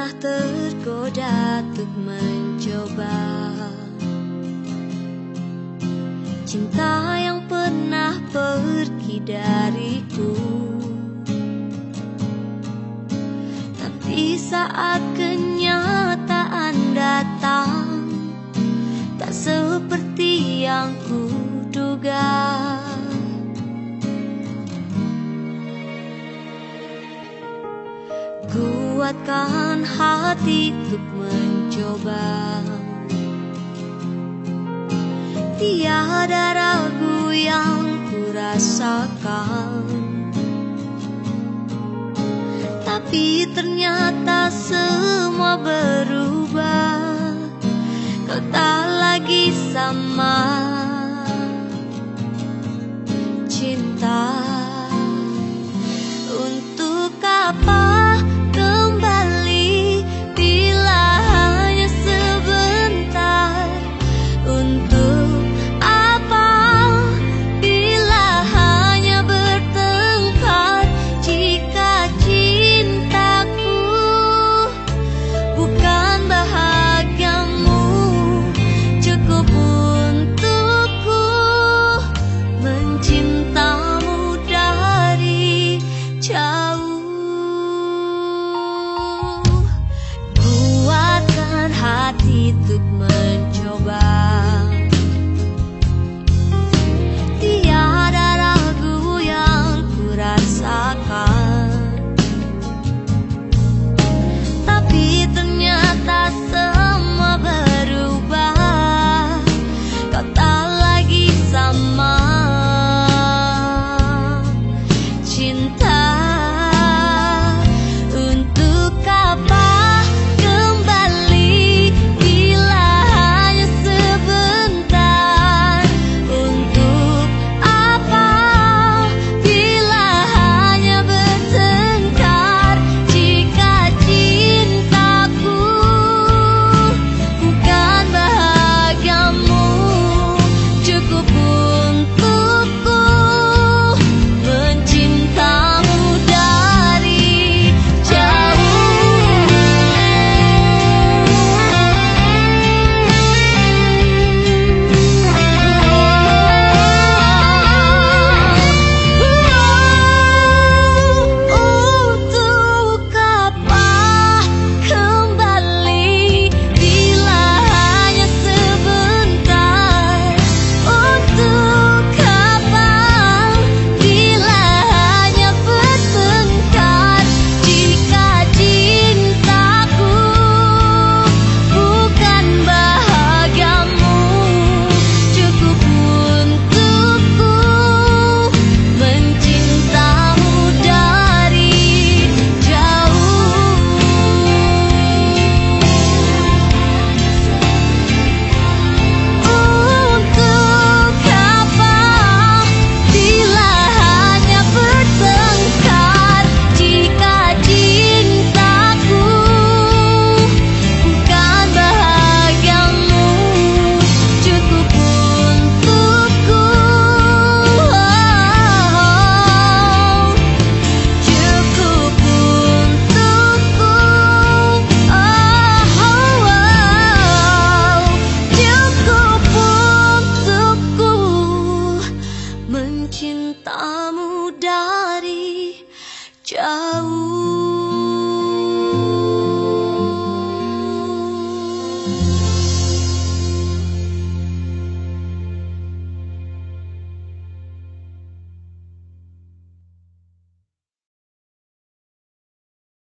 pernah tergoda untuk mencoba cinta yang pernah pergi dariku. Tapi saat kenyataan datang, tak seperti yang kuduga. Kuatkan hati untuk mencoba, tiada ragu yang kurasakan. Tapi ternyata semua berubah, kau tak lagi sama. Cinta untuk apa kembali bila hanya sebentar? Untuk apa bila hanya bertengkar? Jika cintaku bukan bahagiamu, cukup untukku mencintamu dari jauh. Kuatkan hati untuk mencoba, tiada ragu yang kurasakan. Tapi ternyata semua berubah, kau tak lagi sama. Cinta untuk apa kembali bila hanya sebentar? Untuk apa bila hanya bertengkar? Jika cintaku bukan bahagiamu, cukup untukku mencintamu dari jauh. Untuk apa kembali bila hanya sebentar? Untuk apa bila hanya bertengkar? Jika cintaku bukan bahagiamu, cukup untukku mencintamu dari jauh. Untuk apa bila hanya bertengkar? Jika cintaku bukan bahagiamu, cukup untukku, cukup untukku, cukup untukku mencintamu dari jauh.